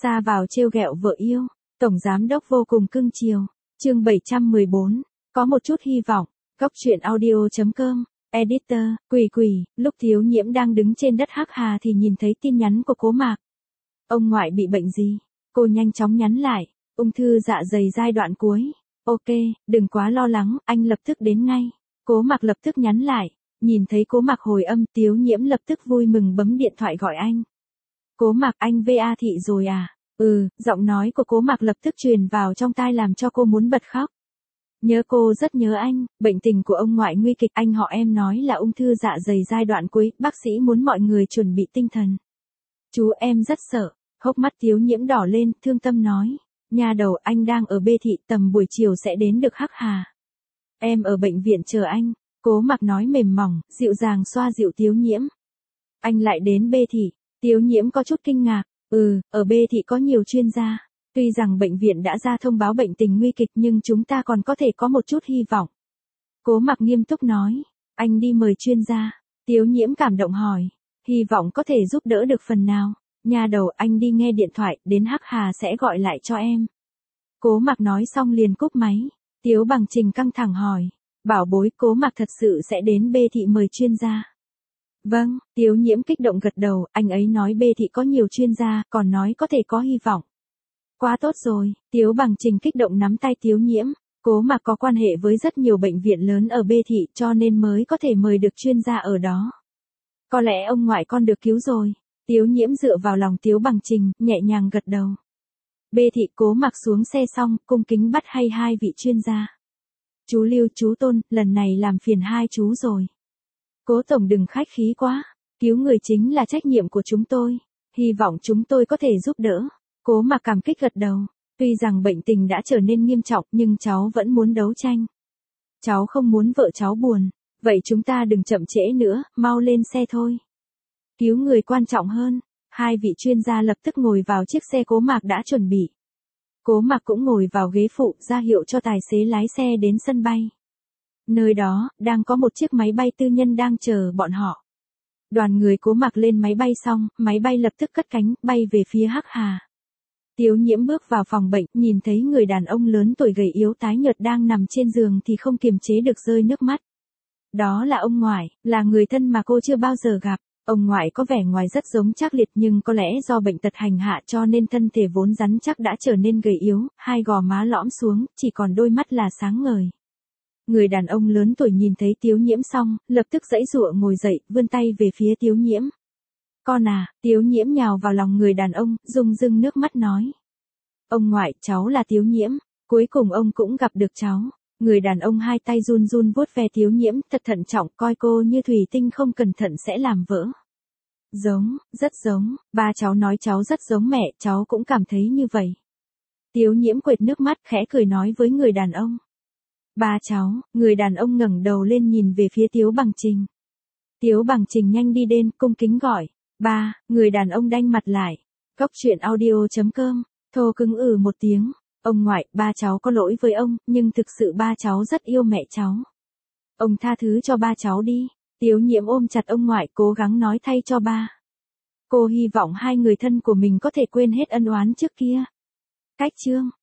Xa vào trêu ghẹo vợ yêu, tổng giám đốc vô cùng cưng chiều. Chương 714, có một chút hy vọng. Góc truyện audio.com. Editor, Quỳ, lúc Thiếu Nhiễm đang đứng trên đất Hắc Hà thì nhìn thấy tin nhắn của Cố Mạc. Ông ngoại bị bệnh gì? Cô nhanh chóng nhắn lại, ung thư dạ dày giai đoạn cuối. Ok, đừng quá lo lắng, anh lập tức đến ngay. Cố Mạc lập tức nhắn lại, nhìn thấy Cố Mạc hồi âm, Thiếu Nhiễm lập tức vui mừng bấm điện thoại gọi anh. Cố Mạc, anh VA thị rồi à? Giọng nói của Cố Mạc lập tức truyền vào trong tai làm cho cô muốn bật khóc. Nhớ cô rất nhớ anh, bệnh tình của ông ngoại nguy kịch, anh họ em nói là ung thư dạ dày giai đoạn cuối, bác sĩ muốn mọi người chuẩn bị tinh thần. Chú em rất sợ, hốc mắt Thiếu Nhiễm đỏ lên, thương tâm nói. Nhà đầu, anh đang ở B thị, tầm buổi chiều sẽ đến được Hắc Hà. Em ở bệnh viện chờ anh. Cố Mạc nói mềm mỏng, dịu dàng xoa dịu Thiếu Nhiễm. Anh lại đến B thị. Thiếu Nhiễm có chút kinh ngạc. Ở B thị có nhiều chuyên gia. Tuy rằng bệnh viện đã ra thông báo bệnh tình nguy kịch nhưng chúng ta còn có thể có một chút hy vọng. Cố Mạc nghiêm túc nói. Anh đi mời chuyên gia. Thiếu Nhiễm cảm động hỏi. Hy vọng có thể giúp đỡ được phần nào. Nhà đầu, anh đi nghe điện thoại, đến Hắc Hà sẽ gọi lại cho em. Cố Mạc nói xong liền cúp máy. Tiếu Bằng Trình căng thẳng hỏi. Bảo bối, Cố Mạc thật sự sẽ đến B thị mời chuyên gia. Vâng, Thiếu Nhiễm kích động gật đầu, anh ấy nói B thị có nhiều chuyên gia, còn nói có thể có hy vọng. Quá tốt rồi, Tiếu Bằng Trình kích động nắm tay Thiếu Nhiễm. Cố Mạc có quan hệ với rất nhiều bệnh viện lớn ở B thị cho nên mới có thể mời được chuyên gia ở đó. Có lẽ ông ngoại con được cứu rồi. Thiếu Nhiễm dựa vào lòng Tiếu Bằng Trình, nhẹ nhàng gật đầu. B thị. Cố Mạc xuống xe xong, cung kính bắt hay hai vị chuyên gia. Chú Lưu, chú Tôn, lần này làm phiền hai chú rồi. Cố tổng đừng khách khí quá, cứu người chính là trách nhiệm của chúng tôi, hy vọng chúng tôi có thể giúp đỡ. Cố Mạc cảm kích gật đầu, tuy rằng bệnh tình đã trở nên nghiêm trọng nhưng cháu vẫn muốn đấu tranh. Cháu không muốn vợ cháu buồn, vậy chúng ta đừng chậm trễ nữa, mau lên xe thôi. Cứu người quan trọng hơn. Hai vị chuyên gia lập tức ngồi vào chiếc xe Cố Mạc đã chuẩn bị. Cố Mạc cũng ngồi vào ghế phụ, ra hiệu cho tài xế lái xe đến sân bay. Nơi đó, đang có một chiếc máy bay tư nhân đang chờ bọn họ. Đoàn người Cố Mạc lên máy bay xong, máy bay lập tức cất cánh, bay về phía Hắc Hà. Thiếu Nhiễm bước vào phòng bệnh, nhìn thấy người đàn ông lớn tuổi gầy yếu tái nhợt đang nằm trên giường thì không kiềm chế được rơi nước mắt. Đó là ông ngoại, là người thân mà cô chưa bao giờ gặp. Ông ngoại có vẻ ngoài rất giống Trác Liệt nhưng có lẽ do bệnh tật hành hạ cho nên thân thể vốn rắn chắc đã trở nên gầy yếu, hai gò má lõm xuống, chỉ còn đôi mắt là sáng ngời. Người đàn ông lớn tuổi nhìn thấy Thiếu Nhiễm xong, lập tức giãy giụa ngồi dậy, vươn tay về phía Thiếu Nhiễm. Con à, Thiếu Nhiễm nhào vào lòng người đàn ông, rưng rưng nước mắt nói. Ông ngoại, cháu là Thiếu Nhiễm, cuối cùng ông cũng gặp được cháu. Người đàn ông hai tay run run vuốt ve Thiếu Nhiễm, thật thận trọng, coi cô như thủy tinh không cẩn thận sẽ làm vỡ. Giống, rất giống, ba cháu nói cháu rất giống mẹ, cháu cũng cảm thấy như vậy. Thiếu Nhiễm quệt nước mắt khẽ cười nói với người đàn ông. Ba cháu, người đàn ông ngẩng đầu lên nhìn về phía Tiếu Bằng Trình. Tiếu Bằng Trình nhanh đi đến, cung kính gọi. Ba, người đàn ông đanh mặt lại. Góc truyện audio.com, thô cứng một tiếng. Ông ngoại, ba cháu có lỗi với ông, nhưng thực sự ba cháu rất yêu mẹ cháu. Ông tha thứ cho ba cháu đi. Thiếu Nhiễm ôm chặt ông ngoại, cố gắng nói thay cho ba. Cô hy vọng hai người thân của mình có thể quên hết ân oán trước kia. Cách chương